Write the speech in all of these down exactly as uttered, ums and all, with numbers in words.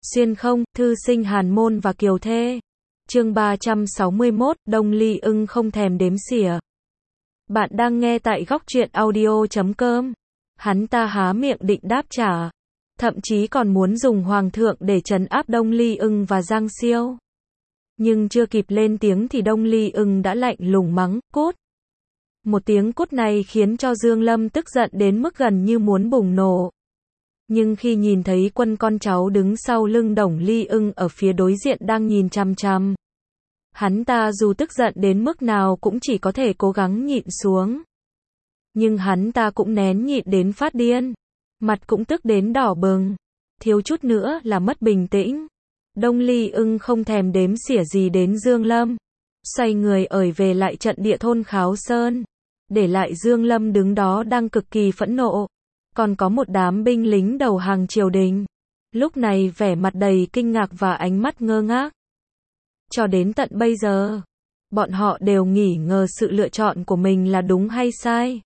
Xuyên không, thư sinh hàn môn và kiều thê. Chương ba trăm sáu mươi mốt, Đông Ly ưng không thèm đếm xỉa. Bạn đang nghe tại góc truyện audio chấm com. Hắn ta há miệng định đáp trả. Thậm chí còn muốn dùng hoàng thượng để trấn áp Đông Ly ưng và Giang Siêu. Nhưng chưa kịp lên tiếng thì Đông Ly ưng đã lạnh lùng mắng, cút. Một tiếng cút này khiến cho Dương Lâm tức giận đến mức gần như muốn bùng nổ. Nhưng khi nhìn thấy quân con cháu đứng sau lưng Đông Ly ưng ở phía đối diện đang nhìn chằm chằm, hắn ta dù tức giận đến mức nào cũng chỉ có thể cố gắng nhịn xuống. Nhưng hắn ta cũng nén nhịn đến phát điên, mặt cũng tức đến đỏ bừng, thiếu chút nữa là mất bình tĩnh. Đông Ly ưng không thèm đếm xỉa gì đến Dương Lâm, xoay người ởi về lại trận địa thôn Kháo Sơn, để lại Dương Lâm đứng đó đang cực kỳ phẫn nộ. Còn có một đám binh lính đầu hàng triều đình, lúc này vẻ mặt đầy kinh ngạc và ánh mắt ngơ ngác. Cho đến tận bây giờ, bọn họ đều nghỉ ngờ sự lựa chọn của mình là đúng hay sai.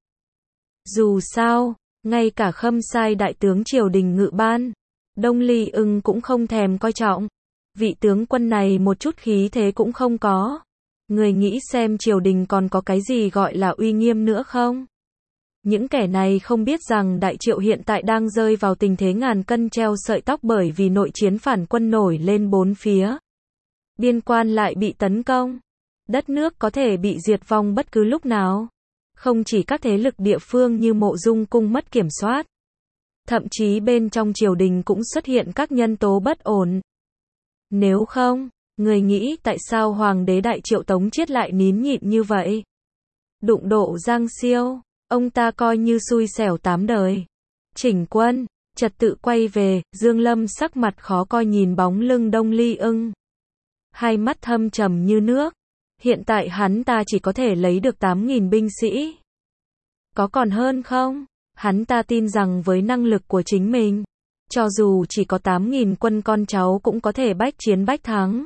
Dù sao, ngay cả Khâm Sai đại tướng triều đình Ngự Ban, Đông Ly ưng cũng không thèm coi trọng. Vị tướng quân này một chút khí thế cũng không có. Người nghĩ xem triều đình còn có cái gì gọi là uy nghiêm nữa không? Những kẻ này không biết rằng Đại Triệu hiện tại đang rơi vào tình thế ngàn cân treo sợi tóc bởi vì nội chiến phản quân nổi lên bốn phía. Biên quan lại bị tấn công. Đất nước có thể bị diệt vong bất cứ lúc nào. Không chỉ các thế lực địa phương như Mộ Dung cung mất kiểm soát. Thậm chí bên trong triều đình cũng xuất hiện các nhân tố bất ổn. Nếu không, người nghĩ tại sao Hoàng đế Đại Triệu Tống Chiết lại nín nhịn như vậy? Đụng độ Giang Siêu, ông ta coi như xui xẻo tám đời. Chỉnh quân, trật tự quay về, Dương Lâm sắc mặt khó coi nhìn bóng lưng Đông Ly ưng. Hai mắt thâm trầm như nước. Hiện tại hắn ta chỉ có thể lấy được tám nghìn binh sĩ. Có còn hơn không? Hắn ta tin rằng với năng lực của chính mình, cho dù chỉ có tám nghìn quân con cháu cũng có thể bách chiến bách thắng.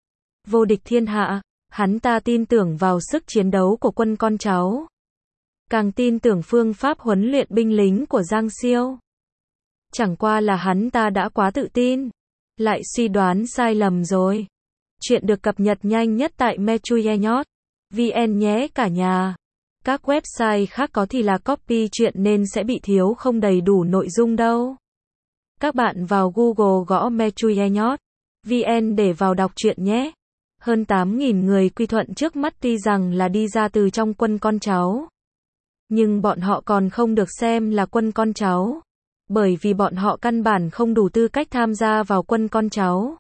Vô địch thiên hạ, hắn ta tin tưởng vào sức chiến đấu của quân con cháu. Càng tin tưởng phương pháp huấn luyện binh lính của Giang Siêu. Chẳng qua là hắn ta đã quá tự tin, lại suy đoán sai lầm rồi. Chuyện được cập nhật nhanh nhất tại mechuyenot chấm vn nhé cả nhà. Các website khác có thì là copy chuyện nên sẽ bị thiếu không đầy đủ nội dung đâu. Các bạn vào Google gõ mechuyenot chấm vn để vào đọc truyện nhé. Hơn tám nghìn người quy thuận trước mắt tuy rằng là đi ra từ trong quân con cháu. Nhưng bọn họ còn không được xem là quân con cháu. Bởi vì bọn họ căn bản không đủ tư cách tham gia vào quân con cháu.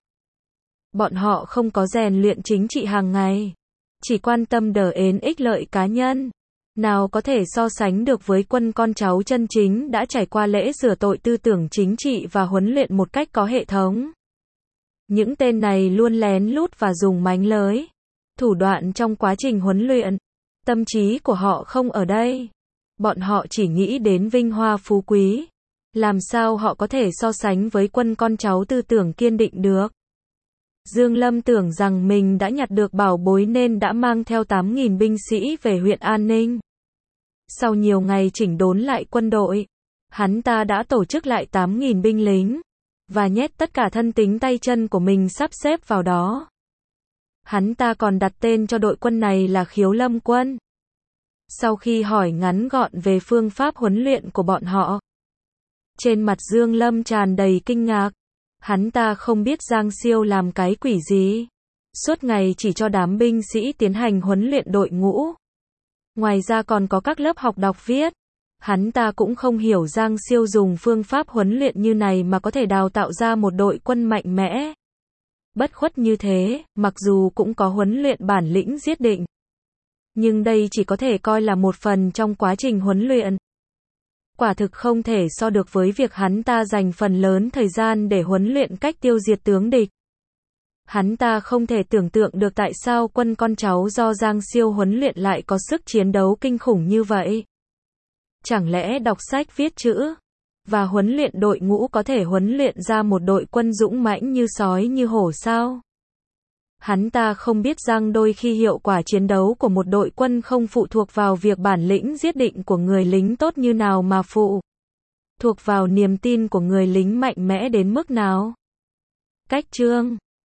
Bọn họ không có rèn luyện chính trị hàng ngày. Chỉ quan tâm đờ ến ích lợi cá nhân. Nào có thể so sánh được với quân con cháu chân chính đã trải qua lễ sửa tội tư tưởng chính trị và huấn luyện một cách có hệ thống. Những tên này luôn lén lút và dùng mánh lới, thủ đoạn trong quá trình huấn luyện. Tâm trí của họ không ở đây. Bọn họ chỉ nghĩ đến vinh hoa phú quý. Làm sao họ có thể so sánh với quân con cháu tư tưởng kiên định được? Dương Lâm tưởng rằng mình đã nhặt được bảo bối nên đã mang theo tám nghìn binh sĩ về huyện An Ninh. Sau nhiều ngày chỉnh đốn lại quân đội, hắn ta đã tổ chức lại tám nghìn binh lính, và nhét tất cả thân tính tay chân của mình sắp xếp vào đó. Hắn ta còn đặt tên cho đội quân này là Khiếu Lâm quân. Sau khi hỏi ngắn gọn về phương pháp huấn luyện của bọn họ, trên mặt Dương Lâm tràn đầy kinh ngạc. Hắn ta không biết Giang Siêu làm cái quỷ gì. Suốt ngày chỉ cho đám binh sĩ tiến hành huấn luyện đội ngũ. Ngoài ra còn có các lớp học đọc viết. Hắn ta cũng không hiểu Giang Siêu dùng phương pháp huấn luyện như này mà có thể đào tạo ra một đội quân mạnh mẽ. Bất khuất như thế, mặc dù cũng có huấn luyện bản lĩnh giết định. Nhưng đây chỉ có thể coi là một phần trong quá trình huấn luyện. Quả thực không thể so được với việc hắn ta dành phần lớn thời gian để huấn luyện cách tiêu diệt tướng địch. Hắn ta không thể tưởng tượng được tại sao quân con cháu do Giang Siêu huấn luyện lại có sức chiến đấu kinh khủng như vậy. Chẳng lẽ đọc sách viết chữ và huấn luyện đội ngũ có thể huấn luyện ra một đội quân dũng mãnh như sói như hổ sao? Hắn ta không biết rằng đôi khi hiệu quả chiến đấu của một đội quân không phụ thuộc vào việc bản lĩnh giết định của người lính tốt như nào mà phụ thuộc vào niềm tin của người lính mạnh mẽ đến mức nào. Cách chương